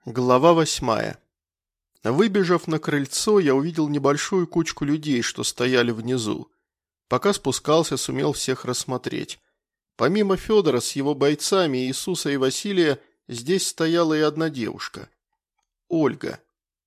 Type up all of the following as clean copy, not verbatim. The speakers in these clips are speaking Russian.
Глава 8. Выбежав на крыльцо, я увидел небольшую кучку людей, что стояли внизу. Пока спускался, сумел всех рассмотреть. Помимо Федора с его бойцами, Иисуса и Василия, здесь стояла и одна девушка. Ольга.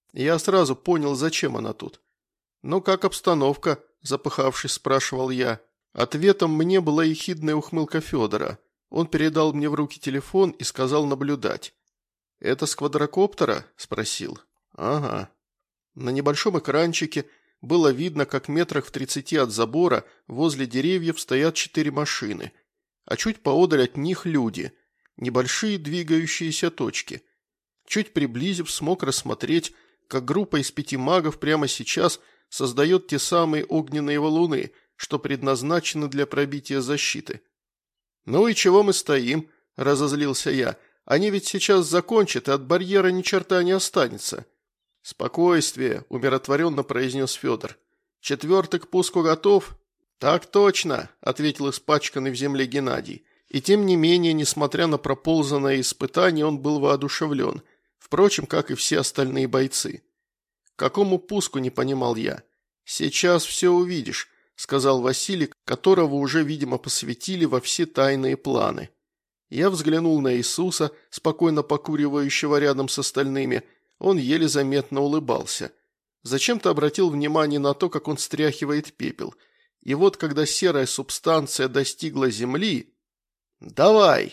Я сразу понял, зачем она тут. «Ну как обстановка?» – запыхавшись, спрашивал я. Ответом мне была ехидная ухмылка Федора. Он передал мне в руки телефон и сказал наблюдать. «Это с квадрокоптера?» – спросил. «Ага». На небольшом экранчике было видно, как метрах в 30 от забора возле деревьев стоят 4 машины, а чуть поодаль от них люди, небольшие двигающиеся точки. Чуть приблизив, смог рассмотреть, как группа из 5 магов прямо сейчас создает те самые огненные валуны, что предназначены для пробития защиты. «Ну и чего мы стоим?» – разозлился я. «Они ведь сейчас закончат, и от барьера ни черта не останется». «Спокойствие», – умиротворенно произнес Федор. «Четвертый к пуску готов?» «Так точно», – ответил испачканный в земле Геннадий. И тем не менее, несмотря на проползанное испытание, он был воодушевлен. Впрочем, как и все остальные бойцы. «К какому пуску?» – не понимал я. «Сейчас все увидишь», – сказал Василий, которого уже, видимо, посвятили во все тайные планы. Я взглянул на Иисуса, спокойно покуривающего рядом с остальными. Он еле заметно улыбался. Зачем-то обратил внимание на то, как он стряхивает пепел. И вот, когда серая субстанция достигла земли... «Давай!»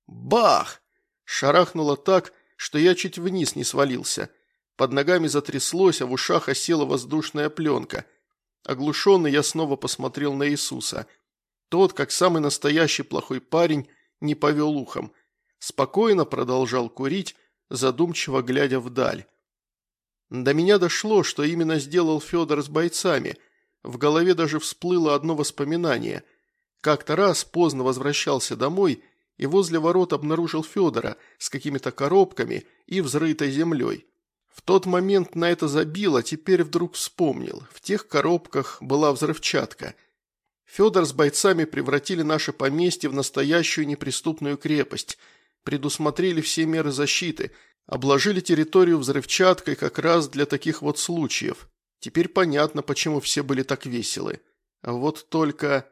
Бах! Шарахнуло так, что я чуть вниз не свалился. Под ногами затряслось, а в ушах осела воздушная пленка. Оглушенный, я снова посмотрел на Иисуса. Тот, как самый настоящий плохой парень, не повел ухом. Спокойно продолжал курить, задумчиво глядя вдаль. До меня дошло, что именно сделал Федор с бойцами. В голове даже всплыло одно воспоминание. Как-то раз поздно возвращался домой и возле ворот обнаружил Федора с какими-то коробками и взрытой землей. В тот момент на это забил, а теперь вдруг вспомнил. В тех коробках была взрывчатка. Федор с бойцами превратили наше поместье в настоящую неприступную крепость, предусмотрели все меры защиты, обложили территорию взрывчаткой как раз для таких вот случаев. Теперь понятно, почему все были так веселы. А вот только...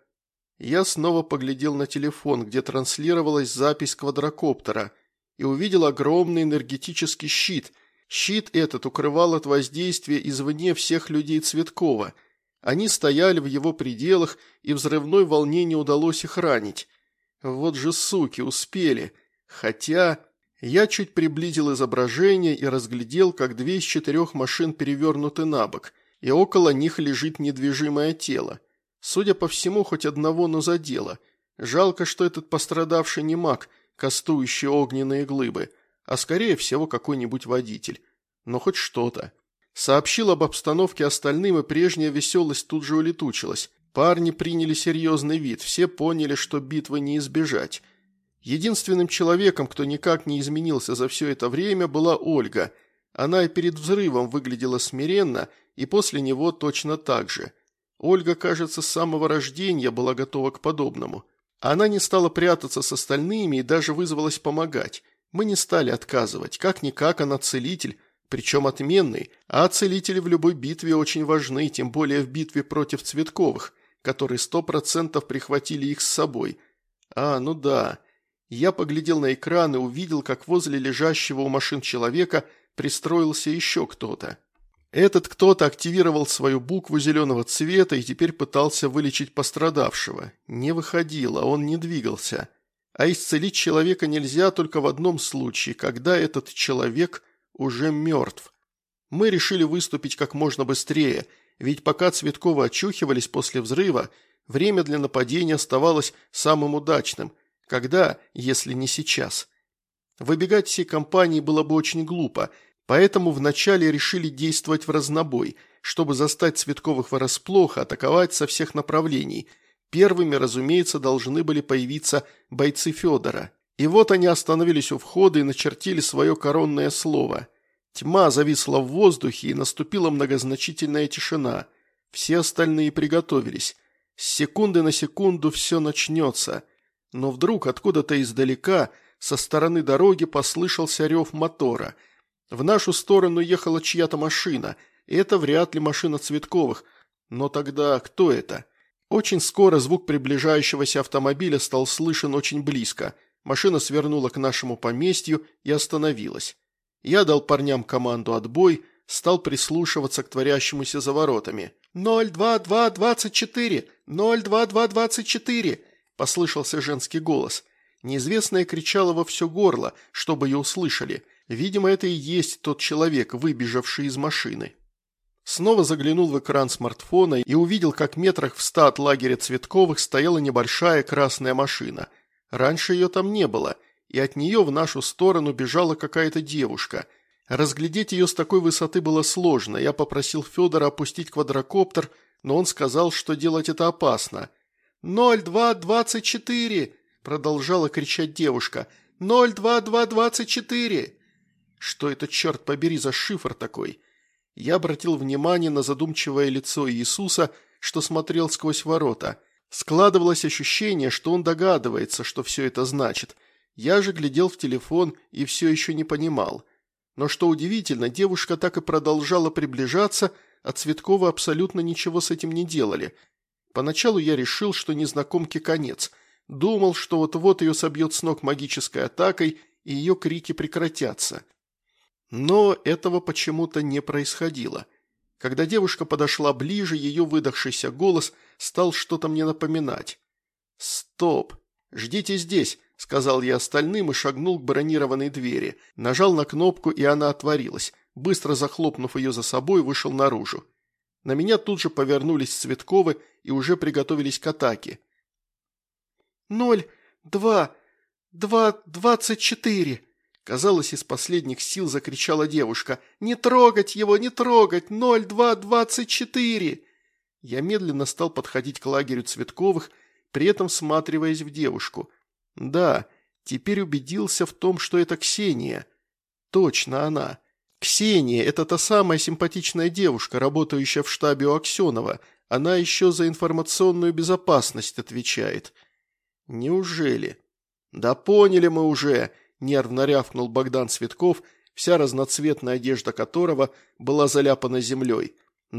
Я снова поглядел на телефон, где транслировалась запись квадрокоптера, и увидел огромный энергетический щит. Щит этот укрывал от воздействия извне всех людей Цветкова. Они стояли в его пределах, и взрывной волне не удалось их ранить. Вот же суки, успели. Хотя... Я чуть приблизил изображение и разглядел, как 2 из 4 машин перевернуты на бок, и около них лежит недвижимое тело. Судя по всему, хоть одного, но задело. Жалко, что этот пострадавший не маг, кастующий огненные глыбы, а скорее всего какой-нибудь водитель. Но хоть что-то. Сообщил об обстановке остальным, и прежняя веселость тут же улетучилась. Парни приняли серьезный вид, все поняли, что битвы не избежать. Единственным человеком, кто никак не изменился за все это время, была Ольга. Она и перед взрывом выглядела смиренно, и после него точно так же. Ольга, кажется, с самого рождения была готова к подобному. Она не стала прятаться с остальными и даже вызвалась помогать. Мы не стали отказывать. Как-никак она целитель, причем отменный, а целители в любой битве очень важны, тем более в битве против Цветковых, которые 100% прихватили их с собой. Ну да. Я поглядел на экран и увидел, как возле лежащего у машин человека пристроился еще кто-то. Этот кто-то активировал свою букву зеленого цвета и теперь пытался вылечить пострадавшего. Не выходило, он не двигался. А исцелить человека нельзя только в одном случае, когда этот человек уже мертв. Мы решили выступить как можно быстрее, ведь пока Цветковы очухивались после взрыва, время для нападения оставалось самым удачным. Когда, если не сейчас? Выбегать всей компании было бы очень глупо, поэтому вначале решили действовать в разнобой, чтобы застать Цветковых врасплох и атаковать со всех направлений. Первыми, разумеется, должны были появиться бойцы Федора. И вот они остановились у входа и начертили свое коронное слово. Тьма зависла в воздухе, и наступила многозначительная тишина. Все остальные приготовились. С секунды на секунду все начнется. Но вдруг откуда-то издалека, со стороны дороги, послышался рев мотора. В нашу сторону ехала чья-то машина, и это вряд ли машина Цветковых. Но тогда кто это? Очень скоро звук приближающегося автомобиля стал слышен очень близко. Машина свернула к нашему поместью и остановилась. Я дал парням команду «Отбой», стал прислушиваться к творящемуся за воротами. 02224! 02224! Послышался женский голос. Неизвестная кричала во все горло, чтобы ее услышали. Видимо, это и есть тот человек, выбежавший из машины. Снова заглянул в экран смартфона и увидел, как метрах в 100 от лагеря Цветковых стояла небольшая красная машина. Раньше ее там не было, и от нее в нашу сторону бежала какая-то девушка. Разглядеть ее с такой высоты было сложно. Я попросил Федора опустить квадрокоптер, но он сказал, что делать это опасно. 0224! Продолжала кричать девушка. 02224! Что это, черт побери, за шифр такой? Я обратил внимание на задумчивое лицо Иисуса, что смотрел сквозь ворота. Складывалось ощущение, что он догадывается, что все это значит. Я же глядел в телефон и все еще не понимал. Но что удивительно, девушка так и продолжала приближаться, а Цветковы абсолютно ничего с этим не делали. Поначалу я решил, что незнакомке конец. Думал, что вот-вот ее собьет с ног магической атакой, и ее крики прекратятся. Но этого почему-то не происходило. Когда девушка подошла ближе, ее выдохшийся голос стал что-то мне напоминать. «Стоп! Ждите здесь!» – сказал я остальным и шагнул к бронированной двери. Нажал на кнопку, и она отворилась. Быстро захлопнув ее за собой, вышел наружу. На меня тут же повернулись Цветковы и уже приготовились к атаке. 02224! Казалось, из последних сил закричала девушка. «Не трогать его, не трогать! 0224!» Я медленно стал подходить к лагерю Цветковых, при этом всматриваясь в девушку. Да, теперь убедился в том, что это Ксения. Точно она. Ксения – это та самая симпатичная девушка, работающая в штабе у Аксенова. Она еще за информационную безопасность отвечает. Неужели? Да поняли мы уже. Нервно рявкнул Богдан Цветков, вся разноцветная одежда которого была заляпана землей.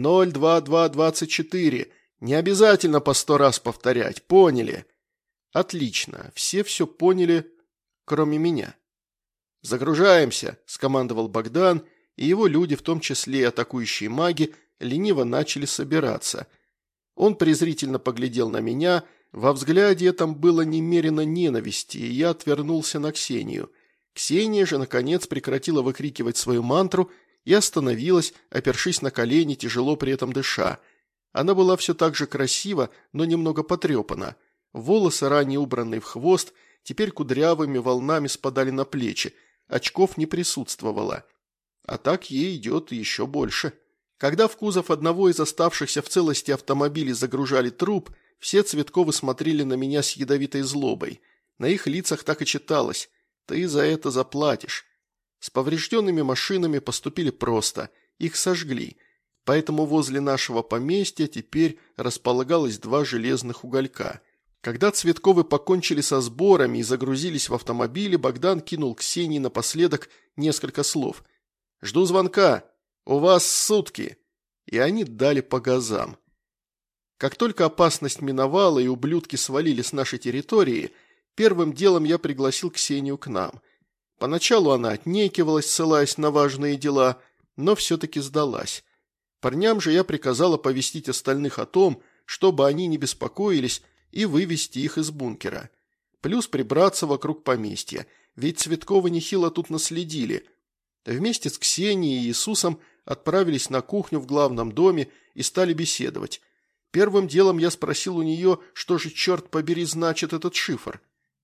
02224. Не обязательно по 100 раз повторять, поняли? Отлично, все поняли, кроме меня. «Загружаемся», – скомандовал Богдан, и его люди, в том числе и атакующие маги, лениво начали собираться. Он презрительно поглядел на меня. Во взгляде этом было немерено ненависти, и я отвернулся на Ксению. Ксения же, наконец, прекратила выкрикивать свою мантру и остановилась, опершись на колени, тяжело при этом дыша. Она была все так же красива, но немного потрепана. Волосы, ранее убранные в хвост, теперь кудрявыми волнами спадали на плечи, очков не присутствовало. А так ей идет еще больше. Когда в кузов одного из оставшихся в целости автомобилей загружали труп, все Цветковы смотрели на меня с ядовитой злобой. На их лицах так и читалось: «Ты за это заплатишь». С поврежденными машинами поступили просто, их сожгли. Поэтому возле нашего поместья теперь располагалось 2 железных уголька. Когда Цветковы покончили со сборами и загрузились в автомобили, Богдан кинул Ксении напоследок несколько слов. «Жду звонка. У вас сутки». И они дали по газам. Как только опасность миновала и ублюдки свалили с нашей территории, первым делом я пригласил Ксению к нам. Поначалу она отнекивалась, ссылаясь на важные дела, но все-таки сдалась. Парням же я приказал оповестить остальных о том, чтобы они не беспокоились, и вывести их из бункера. Плюс прибраться вокруг поместья, ведь Цветковы нехило тут наследили. Вместе с Ксенией и Иисусом отправились на кухню в главном доме и стали беседовать. Первым делом я спросил у нее, что же, черт побери, значит этот шифр.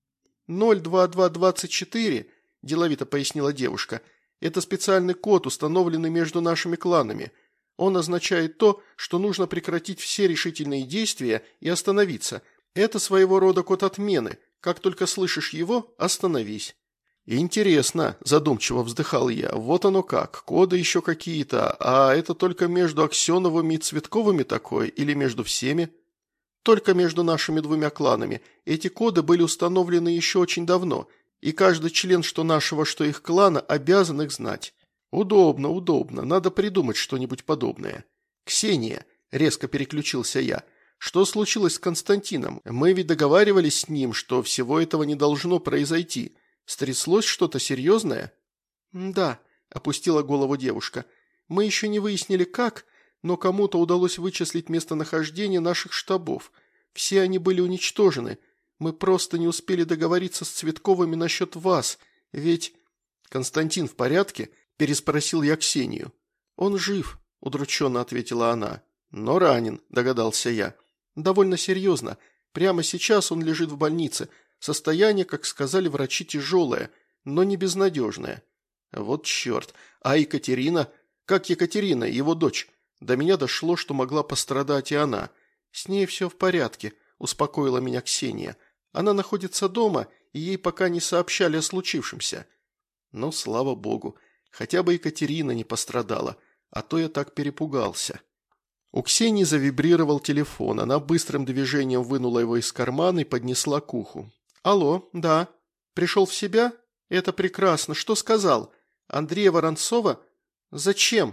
02224, деловито пояснила девушка, это специальный код, установленный между нашими кланами. Он означает то, что нужно прекратить все решительные действия и остановиться. Это своего рода код отмены. Как только слышишь его, остановись. «Интересно», – задумчиво вздыхал я, – «вот оно как, коды еще какие-то, а это только между Аксеновыми и Цветковыми такое, или между всеми?» «Только между нашими 2 кланами. Эти коды были установлены еще очень давно, и каждый член что нашего, что их клана обязан их знать». «Удобно, удобно. Надо придумать что-нибудь подобное». «Ксения», – резко переключился я, – «что случилось с Константином? Мы ведь договаривались с ним, что всего этого не должно произойти. Стряслось что-то серьезное?» «Да», – опустила голову девушка. «Мы еще не выяснили, как, но кому-то удалось вычислить местонахождение наших штабов. Все они были уничтожены. Мы просто не успели договориться с Цветковыми насчет вас, ведь...» «Константин в порядке?» – переспросил я Ксению. «Он жив», – удрученно ответила она. «Но ранен», – догадался я. «Довольно серьезно. Прямо сейчас он лежит в больнице. Состояние, как сказали врачи, тяжелое, но не безнадежное». «Вот черт. А Екатерина? Как Екатерина, его дочь? До меня дошло, что могла пострадать и она. С ней все в порядке», – успокоила меня Ксения. «Она находится дома, и ей пока не сообщали о случившемся». «Ну, слава богу. Хотя бы Екатерина не пострадала, а то я так перепугался». У Ксении завибрировал телефон. Она быстрым движением вынула его из кармана и поднесла к уху. «Алло, да. Пришел в себя? Это прекрасно. Что сказал? Андрея Воронцова? Зачем?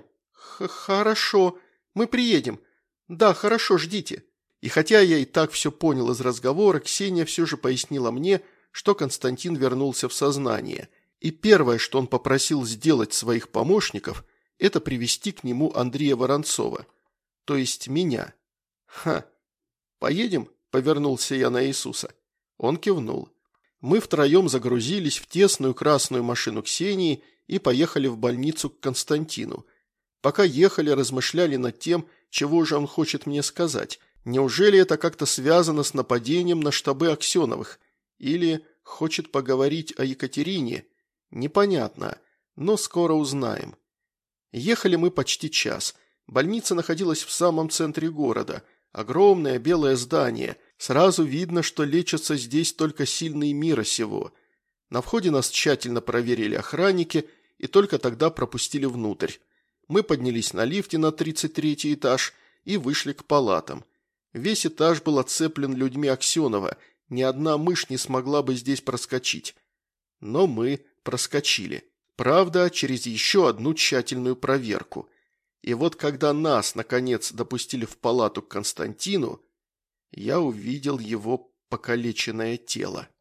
Хорошо. Мы приедем. Да, хорошо, ждите». И хотя я и так все понял из разговора, Ксения все же пояснила мне, что Константин вернулся в сознание. И первое, что он попросил сделать своих помощников, это привести к нему Андрея Воронцова. То есть меня. «Ха! Поедем?» – повернулся я на Иисуса. Он кивнул. Мы втроем загрузились в тесную красную машину Ксении и поехали в больницу к Константину. Пока ехали, размышляли над тем, чего же он хочет мне сказать. Неужели это как-то связано с нападением на штабы Аксеновых? Или хочет поговорить о Екатерине? Непонятно, но скоро узнаем. Ехали мы почти час. Больница находилась в самом центре города. Огромное белое здание. Сразу видно, что лечатся здесь только сильные мира сего. На входе нас тщательно проверили охранники и только тогда пропустили внутрь. Мы поднялись на лифте на 33-й этаж и вышли к палатам. Весь этаж был оцеплен людьми Аксенова. Ни одна мышь не смогла бы здесь проскочить. Но мы проскочили. Правда, через еще одну тщательную проверку. И вот когда нас, наконец, допустили в палату к Константину, я увидел его покалеченное тело.